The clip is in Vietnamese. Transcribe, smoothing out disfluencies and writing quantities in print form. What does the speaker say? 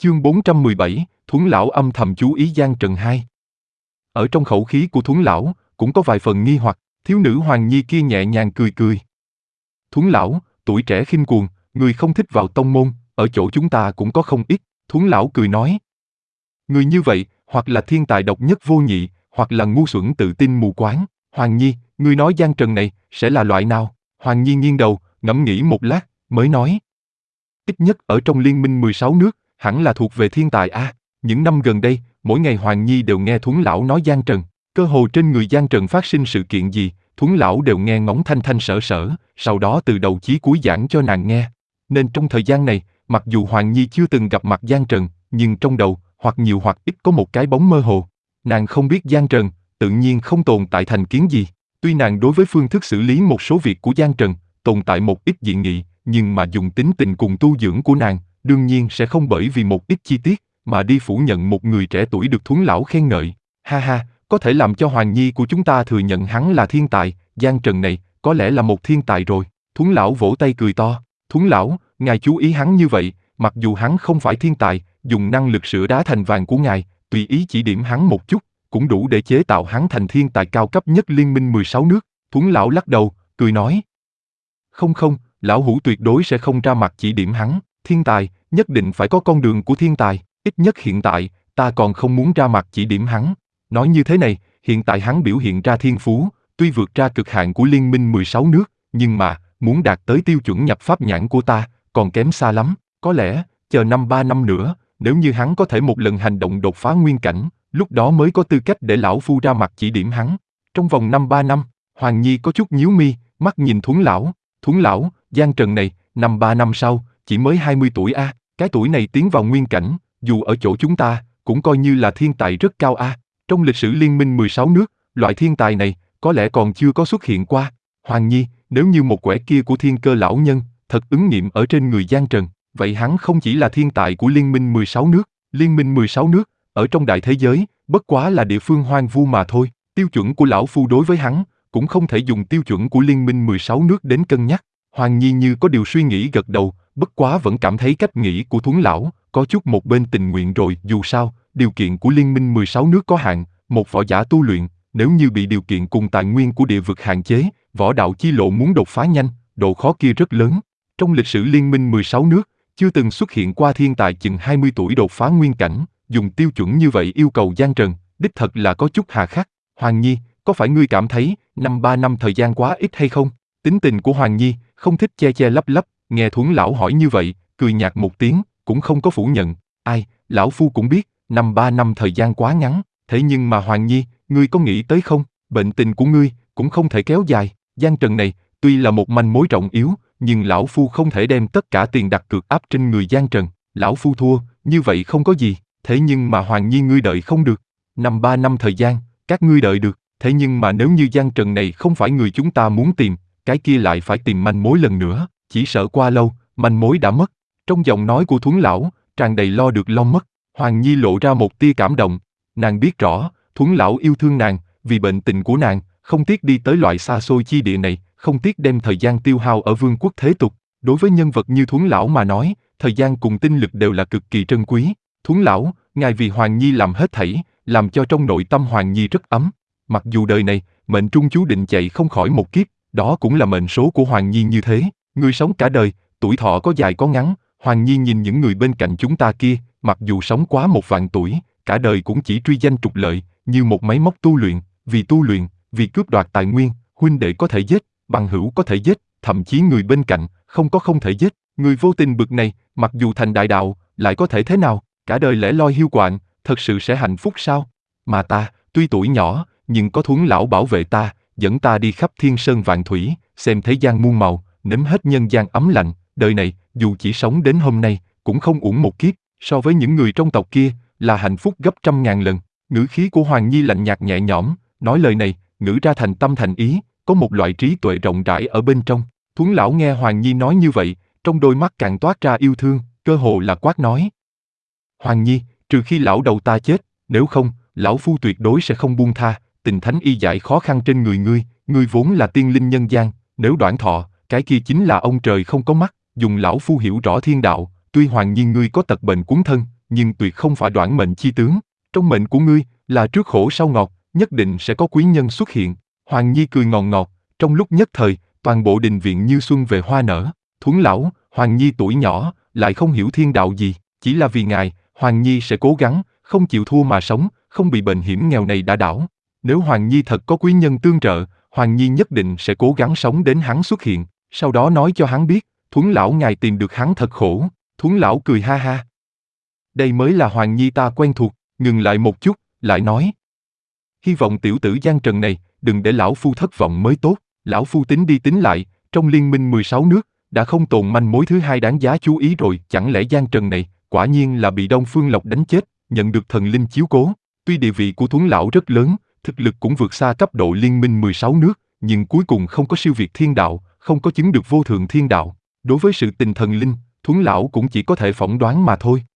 Chương 417, Thuấn lão âm thầm chú ý Giang Trần 2. Ở trong khẩu khí của Thuấn lão, cũng có vài phần nghi hoặc, thiếu nữ Hoàng Nhi kia nhẹ nhàng cười cười. Thuấn lão, tuổi trẻ khinh cuồng, người không thích vào tông môn, ở chỗ chúng ta cũng có không ít, Thuấn lão cười nói. Người như vậy, hoặc là thiên tài độc nhất vô nhị, hoặc là ngu xuẩn tự tin mù quáng. Hoàng Nhi, ngươi nói Giang Trần này, sẽ là loại nào? Hoàng Nhi nghiêng đầu, ngẫm nghĩ một lát, mới nói. Ít nhất ở trong liên minh 16 nước, hẳn là thuộc về thiên tài a. Những năm gần đây, mỗi ngày Hoàng Nhi đều nghe Thuấn lão nói Giang Trần, cơ hồ trên người Giang Trần phát sinh sự kiện gì, Thuấn lão đều nghe ngóng thanh thanh sở sở, sau đó từ đầu chí cuối giảng cho nàng nghe. Nên trong thời gian này, mặc dù Hoàng Nhi chưa từng gặp mặt Giang Trần, nhưng trong đầu, hoặc nhiều hoặc ít có một cái bóng mơ hồ. Nàng không biết Giang Trần, tự nhiên không tồn tại thành kiến gì. Tuy nàng đối với phương thức xử lý một số việc của Giang Trần, tồn tại một ít dị nghị, nhưng mà dùng tính tình cùng tu dưỡng của nàng, đương nhiên sẽ không bởi vì một ít chi tiết, mà đi phủ nhận một người trẻ tuổi được Thuấn lão khen ngợi. Ha ha, có thể làm cho Hoàng Nhi của chúng ta thừa nhận hắn là thiên tài, Giang Trần này, có lẽ là một thiên tài rồi. Thuấn lão vỗ tay cười to. Thuấn lão, ngài chú ý hắn như vậy, mặc dù hắn không phải thiên tài, dùng năng lực sửa đá thành vàng của ngài, tùy ý chỉ điểm hắn một chút, cũng đủ để chế tạo hắn thành thiên tài cao cấp nhất liên minh 16 nước. Thuấn lão lắc đầu, cười nói. Không không, lão hủ tuyệt đối sẽ không ra mặt chỉ điểm hắn, thiên tài, nhất định phải có con đường của thiên tài, ít nhất hiện tại, ta còn không muốn ra mặt chỉ điểm hắn. Nói như thế này, hiện tại hắn biểu hiện ra thiên phú, tuy vượt ra cực hạn của liên minh 16 nước, nhưng mà, muốn đạt tới tiêu chuẩn nhập pháp nhãn của ta, còn kém xa lắm, có lẽ, chờ 3 năm nữa, nếu như hắn có thể một lần hành động đột phá nguyên cảnh, lúc đó mới có tư cách để lão phu ra mặt chỉ điểm hắn. Trong vòng 3 năm, Hoàng Nhi có chút nhíu mi, mắt nhìn Thuấn lão, Giang Trần này, 3 năm sau, chỉ mới 20 tuổi a, cái tuổi này tiến vào nguyên cảnh, dù ở chỗ chúng ta, cũng coi như là thiên tài rất cao a. Trong lịch sử liên minh 16 nước, loại thiên tài này, có lẽ còn chưa có xuất hiện qua. Hoàng Nhi, nếu như một quẻ kia của thiên cơ lão nhân, thật ứng nghiệm ở trên người Giang Trần, vậy hắn không chỉ là thiên tài của liên minh 16 nước, liên minh 16 nước, ở trong đại thế giới, bất quá là địa phương hoang vu mà thôi, tiêu chuẩn của lão phu đối với hắn, cũng không thể dùng tiêu chuẩn của liên minh 16 nước đến cân nhắc. Hoàng Nhi như có điều suy nghĩ gật đầu, bất quá vẫn cảm thấy cách nghĩ của Thuấn lão, có chút một bên tình nguyện rồi, dù sao, điều kiện của liên minh 16 nước có hạn, một võ giả tu luyện, nếu như bị điều kiện cùng tài nguyên của địa vực hạn chế, võ đạo chi lộ muốn đột phá nhanh, độ khó kia rất lớn. Trong lịch sử liên minh 16 nước, chưa từng xuất hiện qua thiên tài chừng 20 tuổi đột phá nguyên cảnh, dùng tiêu chuẩn như vậy yêu cầu Giang Trần, đích thật là có chút hà khắc. Hoàng Nhi, có phải ngươi cảm thấy 3 năm thời gian quá ít hay không? Tính tình của Hoàng Nhi, không thích che che lấp lấp, nghe Thuấn lão hỏi như vậy, cười nhạt một tiếng, cũng không có phủ nhận. Ai, lão phu cũng biết, 3 năm thời gian quá ngắn, thế nhưng mà Hoàng Nhi, ngươi có nghĩ tới không? Bệnh tình của ngươi, cũng không thể kéo dài. Giang Trần này, tuy là một manh mối trọng yếu, nhưng lão phu không thể đem tất cả tiền đặt cược áp trên người Giang Trần. Lão phu thua, như vậy không có gì. Thế nhưng mà Hoàng Nhi ngươi đợi không được. 3 năm thời gian, các ngươi đợi được. Thế nhưng mà nếu như Giang Trần này không phải người chúng ta muốn tìm, cái kia lại phải tìm manh mối lần nữa, chỉ sợ qua lâu, manh mối đã mất. Trong giọng nói của Thuấn lão, tràn đầy lo được lo mất. Hoàng Nhi lộ ra một tia cảm động. Nàng biết rõ, Thuấn lão yêu thương nàng, vì bệnh tình của nàng, không tiếc đi tới loại xa xôi chi địa này, không tiếc đem thời gian tiêu hao ở vương quốc thế tục. Đối với nhân vật như Thuấn lão mà nói, thời gian cùng tinh lực đều là cực kỳ trân quý. Thuấn lão, ngài vì Hoàng Nhi làm hết thảy, làm cho trong nội tâm Hoàng Nhi rất ấm. Mặc dù đời này, mệnh trung chú định chạy không khỏi một kiếp, đó cũng là mệnh số của Hoàng Nhi như thế. Người sống cả đời, tuổi thọ có dài có ngắn, Hoàng Nhi nhìn những người bên cạnh chúng ta kia, mặc dù sống quá 1 vạn tuổi, cả đời cũng chỉ truy danh trục lợi, như một máy móc tu luyện, vì cướp đoạt tài nguyên, huynh đệ có thể giết, bằng hữu có thể giết, thậm chí người bên cạnh, không thể giết. Người vô tình bực này, mặc dù thành đại đạo, lại có thể thế nào, cả đời lẻ loi hiu quạnh, thật sự sẽ hạnh phúc sao? Mà ta, tuy tuổi nhỏ, nhưng có Thuấn lão bảo vệ ta, dẫn ta đi khắp thiên sơn vạn thủy, xem thế gian muôn màu, nếm hết nhân gian ấm lạnh, đời này, dù chỉ sống đến hôm nay, cũng không uổng một kiếp, so với những người trong tộc kia, là hạnh phúc gấp 100.000 lần. Ngữ khí của Hoàng Nhi lạnh nhạt nhẹ nhõm, nói lời này, ngữ ra thành tâm thành ý, có một loại trí tuệ rộng rãi ở bên trong. Thuấn lão nghe Hoàng Nhi nói như vậy, trong đôi mắt càng toát ra yêu thương, cơ hồ là quát nói. Hoàng Nhi, trừ khi lão đầu ta chết, nếu không, lão phu tuyệt đối sẽ không buông tha, tình thánh y giải khó khăn trên người ngươi vốn là tiên linh nhân gian, nếu đoạn thọ, cái kia chính là ông trời không có mắt, dùng lão phu hiểu rõ thiên đạo, tuy Hoàng Nhi ngươi có tật bệnh cuốn thân, nhưng tuyệt không phải đoản mệnh chi tướng. Trong mệnh của ngươi, là trước khổ sau ngọt, nhất định sẽ có quý nhân xuất hiện. Hoàng Nhi cười ngọt ngọt, trong lúc nhất thời, toàn bộ đình viện như xuân về hoa nở. Thuấn lão, Hoàng Nhi tuổi nhỏ, lại không hiểu thiên đạo gì, chỉ là vì ngài, Hoàng Nhi sẽ cố gắng, không chịu thua mà sống, không bị bệnh hiểm nghèo này đả đảo. Nếu Hoàng Nhi thật có quý nhân tương trợ, Hoàng Nhi nhất định sẽ cố gắng sống đến hắn xuất hiện, sau đó nói cho hắn biết, Thuấn lão ngài tìm được hắn thật khổ. Thuấn lão cười ha ha. Đây mới là Hoàng Nhi ta quen thuộc, ngừng lại một chút, lại nói. Hy vọng tiểu tử Giang Trần này, đừng để lão phu thất vọng mới tốt. Lão phu tính đi tính lại, trong liên minh 16 nước, đã không tồn manh mối thứ hai đáng giá chú ý rồi. Chẳng lẽ Giang Trần này, quả nhiên là bị Đông Phương Lộc đánh chết, nhận được thần linh chiếu cố. Tuy địa vị của Thuấn lão rất lớn, thực lực cũng vượt xa cấp độ liên minh 16 nước, nhưng cuối cùng không có siêu việt thiên đạo, không có chứng được vô thượng thiên đạo. Đối với sự tình thần linh, Thuấn lão cũng chỉ có thể phỏng đoán mà thôi.